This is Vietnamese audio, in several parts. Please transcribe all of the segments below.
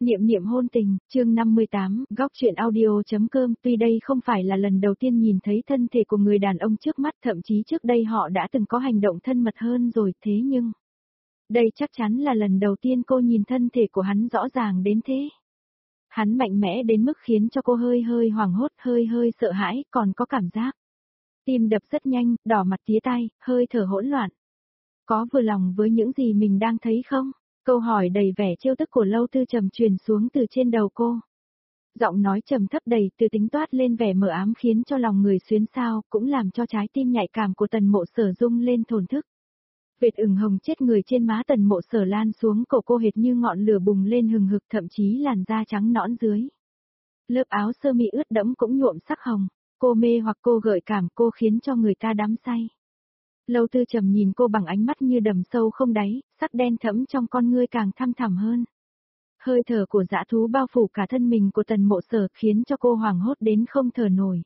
Niệm niệm hôn tình, chương 58, góc truyện audio.com. Tuy đây không phải là lần đầu tiên nhìn thấy thân thể của người đàn ông trước mắt, thậm chí trước đây họ đã từng có hành động thân mật hơn rồi, thế nhưng đây chắc chắn là lần đầu tiên cô nhìn thân thể của hắn rõ ràng đến thế. Hắn mạnh mẽ đến mức khiến cho cô hơi hơi hoảng hốt, hơi hơi sợ hãi, còn có cảm giác tim đập rất nhanh, đỏ mặt tía tai, hơi thở hỗn loạn. Có vừa lòng với những gì mình đang thấy không? Câu hỏi đầy vẻ trêu tức của Lâu Tư Trầm truyền xuống từ trên đầu cô. Giọng nói trầm thấp đầy từ tính toát lên vẻ mờ ám khiến cho lòng người xuyến xao, cũng làm cho trái tim nhạy cảm của Tần Mộ Sở rung lên thổn thức. Vệt ửng hồng chết người trên má Tần Mộ Sở lan xuống cổ cô hệt như ngọn lửa bùng lên hừng hực, thậm chí làn da trắng nõn dưới lớp áo sơ mi ướt đẫm cũng nhuộm sắc hồng. Cô mê hoặc cô gợi cảm, cô khiến cho người ta đắm say. Lâu Tư Trầm nhìn cô bằng ánh mắt như đầm sâu không đáy, sắc đen thẫm trong con ngươi càng thăm thẳm hơn. Hơi thở của dã thú bao phủ cả thân mình của Tần Mộ Sở khiến cho cô hoảng hốt đến không thở nổi.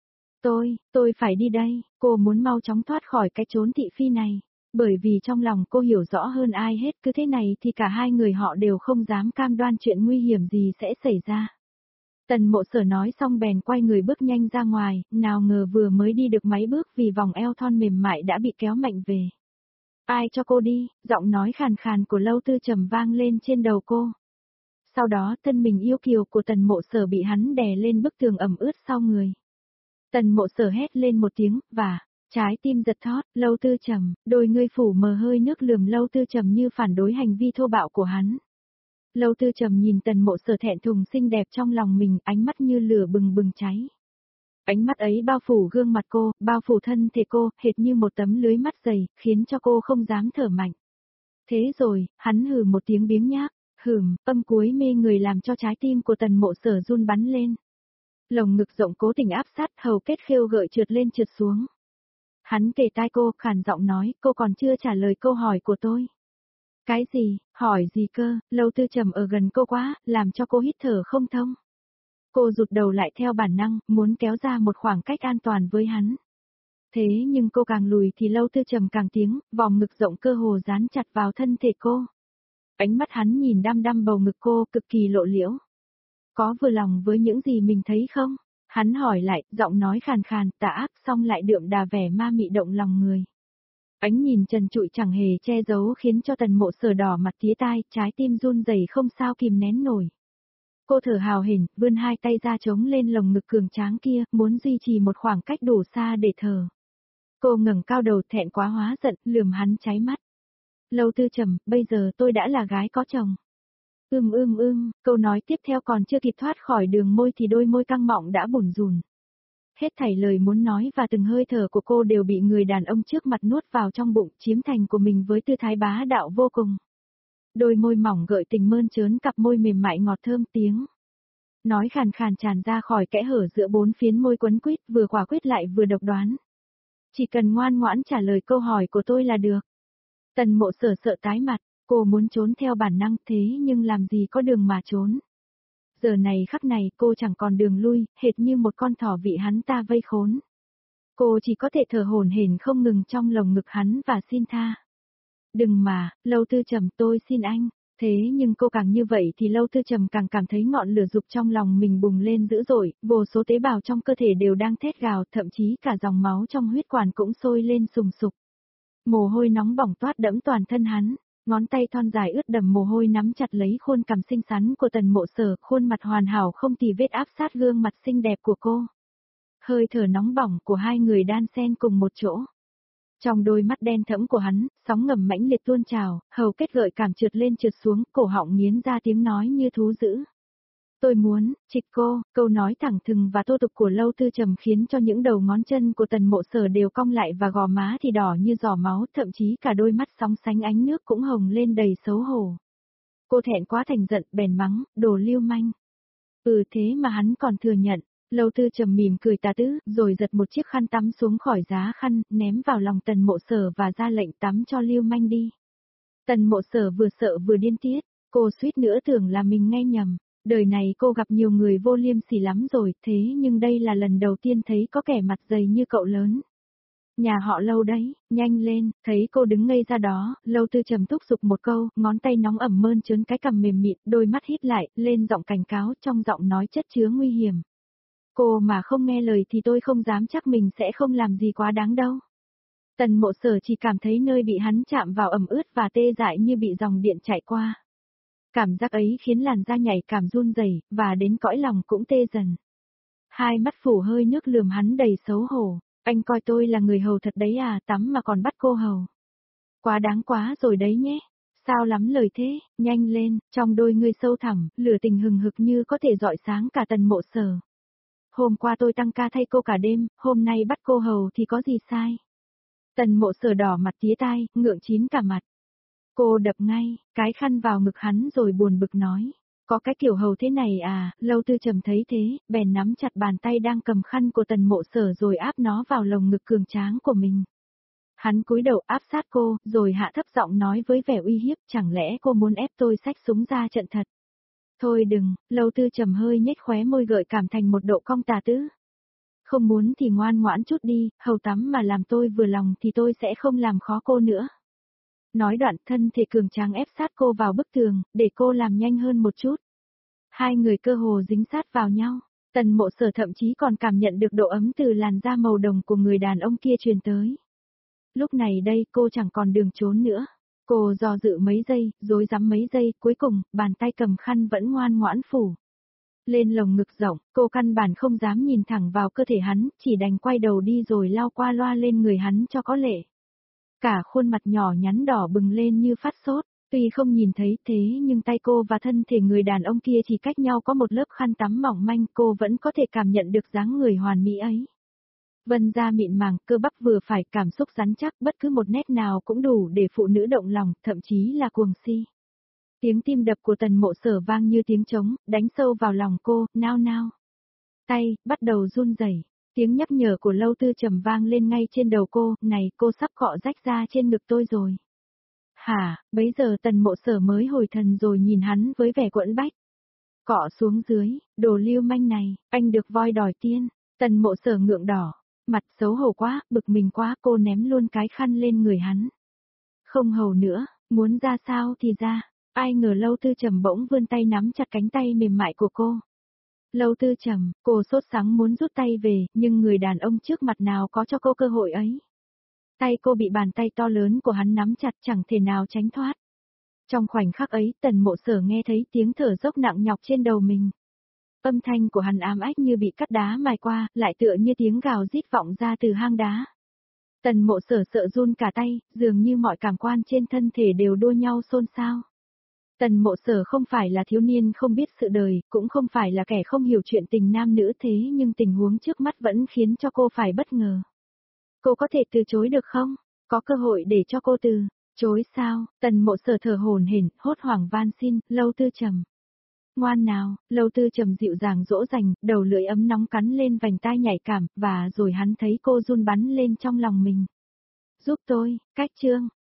Tôi phải đi đây, cô muốn mau chóng thoát khỏi cái chốn thị phi này, bởi vì trong lòng cô hiểu rõ hơn ai hết, cứ thế này thì cả hai người họ đều không dám cam đoan chuyện nguy hiểm gì sẽ xảy ra. Tần Mộ Sở nói xong bèn quay người bước nhanh ra ngoài, nào ngờ vừa mới đi được mấy bước vì vòng eo thon mềm mại đã bị kéo mạnh về. Ai cho cô đi, giọng nói khàn khàn của Lâu Tư Trầm vang lên trên đầu cô. Sau đó thân mình yêu kiều của Tần Mộ Sở bị hắn đè lên bức tường ẩm ướt sau người. Tần Mộ Sở hét lên một tiếng, và trái tim giật thót. Lâu Tư Trầm, đôi ngươi phủ mờ hơi nước lườm Lâu Tư Trầm như phản đối hành vi thô bạo của hắn. Lâu Tư Trầm nhìn Tần Mộ Sở thẹn thùng xinh đẹp trong lòng mình, ánh mắt như lửa bừng bừng cháy. Ánh mắt ấy bao phủ gương mặt cô, bao phủ thân thể cô, hệt như một tấm lưới mắt dày, khiến cho cô không dám thở mạnh. Thế rồi, hắn hừ một tiếng biếng nhác, âm cuối mê người làm cho trái tim của Tần Mộ Sở run bắn lên. Lồng ngực rộng cố tình áp sát, hầu kết khêu gợi trượt lên trượt xuống. Hắn kề tai cô, khàn giọng nói, cô còn chưa trả lời câu hỏi của tôi. Cái gì, hỏi gì cơ? Lâu Tư Trầm ở gần cô quá, làm cho cô hít thở không thông. Cô rụt đầu lại theo bản năng, muốn kéo ra một khoảng cách an toàn với hắn. Thế nhưng cô càng lùi thì Lâu Tư Trầm càng tiến, vòng ngực rộng cơ hồ dán chặt vào thân thể cô. Ánh mắt hắn nhìn đăm đăm bầu ngực cô, cực kỳ lộ liễu. Có vừa lòng với những gì mình thấy không? Hắn hỏi lại, giọng nói khàn khàn, tà ác xong lại đượm đà vẻ ma mị động lòng người. Ánh nhìn trần trụi chẳng hề che giấu khiến cho Tần Mộ Sở đỏ mặt tía tai, trái tim run rẩy không sao kìm nén nổi. Cô thở hào hển, vươn hai tay ra chống lên lồng ngực cường tráng kia, muốn duy trì một khoảng cách đủ xa để thở. Cô ngẩng cao đầu thẹn quá hóa giận, lườm hắn cháy mắt. Lâu Tư Trầm, bây giờ tôi đã là gái có chồng. Câu nói tiếp theo còn chưa kịp thoát khỏi đường môi thì đôi môi căng mọng đã bủn rủn. Hết thảy lời muốn nói và từng hơi thở của cô đều bị người đàn ông trước mặt nuốt vào trong bụng, chiếm thành của mình với tư thái bá đạo vô cùng. Đôi môi mỏng gợi tình mơn trớn, cặp môi mềm mại ngọt thơm tiếng nói khàn khàn tràn ra khỏi kẽ hở giữa bốn phiến môi quấn quýt, vừa quả quyết lại vừa độc đoán. Chỉ cần ngoan ngoãn trả lời câu hỏi của tôi là được. Tần Mộ Sở sợ tái mặt, cô muốn trốn theo bản năng, thế nhưng làm gì có đường mà trốn. Giờ này khắc này cô chẳng còn đường lui, hệt như một con thỏ bị hắn ta vây khốn. Cô chỉ có thể thở hổn hển không ngừng trong lồng ngực hắn và xin tha. Đừng mà, Lâu Tư Trầm, tôi xin anh. Thế nhưng cô càng như vậy thì Lâu Tư Trầm càng cảm thấy ngọn lửa dục trong lòng mình bùng lên dữ dội, vô số tế bào trong cơ thể đều đang thét gào, thậm chí cả dòng máu trong huyết quản cũng sôi lên sùng sục. Mồ hôi nóng bỏng toát đẫm toàn thân hắn, ngón tay thon dài ướt đẫm mồ hôi nắm chặt lấy khuôn cằm xinh xắn của Tần Mộ Sở, khuôn mặt hoàn hảo không tì vết áp sát gương mặt xinh đẹp của cô. Hơi thở nóng bỏng của hai người đan xen cùng một chỗ. Trong đôi mắt đen thẫm của hắn, sóng ngầm mãnh liệt tuôn trào, hầu kết gợi cảm trượt lên trượt xuống, cổ họng nghiến ra tiếng nói như thú dữ. Tôi muốn, trịch cô, câu nói thẳng thừng và thô tục của Lâu Tư Trầm khiến cho những đầu ngón chân của Tần Mộ Sở đều cong lại và gò má thì đỏ như giò máu, thậm chí cả đôi mắt sóng sánh ánh nước cũng hồng lên đầy xấu hổ. Cô thẹn quá thành giận, bèn mắng, đồ lưu manh. Thế mà hắn còn thừa nhận. Lâu Tư Trầm mỉm cười tà tứ, rồi giật một chiếc khăn tắm xuống khỏi giá khăn, ném vào lòng Tần Mộ Sở và ra lệnh tắm cho lưu manh đi. Tần Mộ Sở vừa sợ vừa điên tiết, cô suýt nữa tưởng là mình nghe nhầm. Đời này cô gặp nhiều người vô liêm sỉ lắm rồi, thế nhưng đây là lần đầu tiên thấy có kẻ mặt dày như cậu lớn. Nhà họ Lâu đấy, nhanh lên, thấy cô đứng ngây ra đó, Lâu Tư Trầm thúc giục một câu, ngón tay nóng ẩm mơn trớn cái cằm mềm mịn, đôi mắt híp lại, lên giọng cảnh cáo, trong giọng nói chất chứa nguy hiểm. Cô mà không nghe lời thì tôi không dám chắc mình sẽ không làm gì quá đáng đâu. Tần Mộ Sở chỉ cảm thấy nơi bị hắn chạm vào ẩm ướt và tê dại như bị dòng điện chạy qua. Cảm giác ấy khiến làn da nhảy cảm run rẩy, và đến cõi lòng cũng tê dần. Hai mắt phủ hơi nước lườm hắn đầy xấu hổ. Anh coi tôi là người hầu thật đấy à, tắm mà còn bắt cô hầu. Quá đáng quá rồi đấy nhé. Sao lắm lời thế, nhanh lên, trong đôi ngươi sâu thẳm, lửa tình hừng hực như có thể rọi sáng cả Tần Mộ Sở. Hôm qua tôi tăng ca thay cô cả đêm, hôm nay bắt cô hầu thì có gì sai. Tần Mộ Sở đỏ mặt tía tai, ngượng chín cả mặt. Cô đập ngay, cái khăn vào ngực hắn rồi buồn bực nói. Có cái kiểu hầu thế này à, Lâu Tư Trầm thấy thế, bèn nắm chặt bàn tay đang cầm khăn của Tần Mộ Sở rồi áp nó vào lồng ngực cường tráng của mình. Hắn cúi đầu áp sát cô, rồi hạ thấp giọng nói với vẻ uy hiếp, chẳng lẽ cô muốn ép tôi xách súng ra trận thật. Thôi đừng, Lâu Tư Trầm hơi nhếch khóe môi gợi cảm thành một độ cong tà tứ. Không muốn thì ngoan ngoãn chút đi, hầu tắm mà làm tôi vừa lòng thì tôi sẽ không làm khó cô nữa. Nói đoạn thân thể cường tráng ép sát cô vào bức tường, để cô làm nhanh hơn một chút. Hai người cơ hồ dính sát vào nhau, Tần Mộ Sở thậm chí còn cảm nhận được độ ấm từ làn da màu đồng của người đàn ông kia truyền tới. Lúc này đây cô chẳng còn đường trốn nữa. Cô do dự mấy giây, rối rắm mấy giây, cuối cùng, bàn tay cầm khăn vẫn ngoan ngoãn phủ. Lên lồng ngực rộng, cô căn bản không dám nhìn thẳng vào cơ thể hắn, chỉ đành quay đầu đi rồi lao qua loa lên người hắn cho có lệ. Cả khuôn mặt nhỏ nhắn đỏ bừng lên như phát sốt, tuy không nhìn thấy thế nhưng tay cô và thân thể người đàn ông kia chỉ cách nhau có một lớp khăn tắm mỏng manh, cô vẫn có thể cảm nhận được dáng người hoàn mỹ ấy. Vân da mịn màng, cơ bắp vừa phải, cảm xúc rắn chắc, bất cứ một nét nào cũng đủ để phụ nữ động lòng, thậm chí là cuồng si. Tiếng tim đập của Tần Mộ Sở vang như tiếng trống, đánh sâu vào lòng cô, nao nao. Tay, bắt đầu run rẩy. Tiếng nhắc nhở của Lâu Tư Trầm vang lên ngay trên đầu cô, này cô sắp cọ rách ra trên ngực tôi rồi. Hả, bấy giờ Tần Mộ Sở mới hồi thần rồi nhìn hắn với vẻ quẫn bách. Cọ xuống dưới, đồ lưu manh này, anh được voi đòi tiên. Tần Mộ Sở ngượng đỏ, mặt xấu hổ quá, bực mình quá, cô ném luôn cái khăn lên người hắn. Không hầu nữa, muốn ra sao thì ra, ai ngờ Lâu Tư Trầm bỗng vươn tay nắm chặt cánh tay mềm mại của cô. Lâu Tư Trầm, cô sốt sắng muốn rút tay về, nhưng người đàn ông trước mặt nào có cho cô cơ hội ấy. Tay cô bị bàn tay to lớn của hắn nắm chặt chẳng thể nào tránh thoát. Trong khoảnh khắc ấy, Tần Mộ Sở nghe thấy tiếng thở dốc nặng nhọc trên đầu mình. Âm thanh của hắn ám ách như bị cắt đá mài qua, lại tựa như tiếng gào rít vọng ra từ hang đá. Tần Mộ Sở sợ run cả tay, dường như mọi cảm quan trên thân thể đều đua nhau xôn xao. Tần Mộ Sở không phải là thiếu niên không biết sự đời, cũng không phải là kẻ không hiểu chuyện tình nam nữ thế nhưng tình huống trước mắt vẫn khiến cho cô phải bất ngờ. Cô có thể từ chối được không? Có cơ hội để cho cô từ chối sao? Tần Mộ Sở thở hổn hển, hốt hoảng van xin, Lâu Tư Trầm. Ngoan nào, Lâu Tư Trầm dịu dàng dỗ dành, đầu lưỡi ấm nóng cắn lên vành tai nhạy cảm, và rồi hắn thấy cô run bắn lên trong lòng mình. Giúp tôi, cách chương.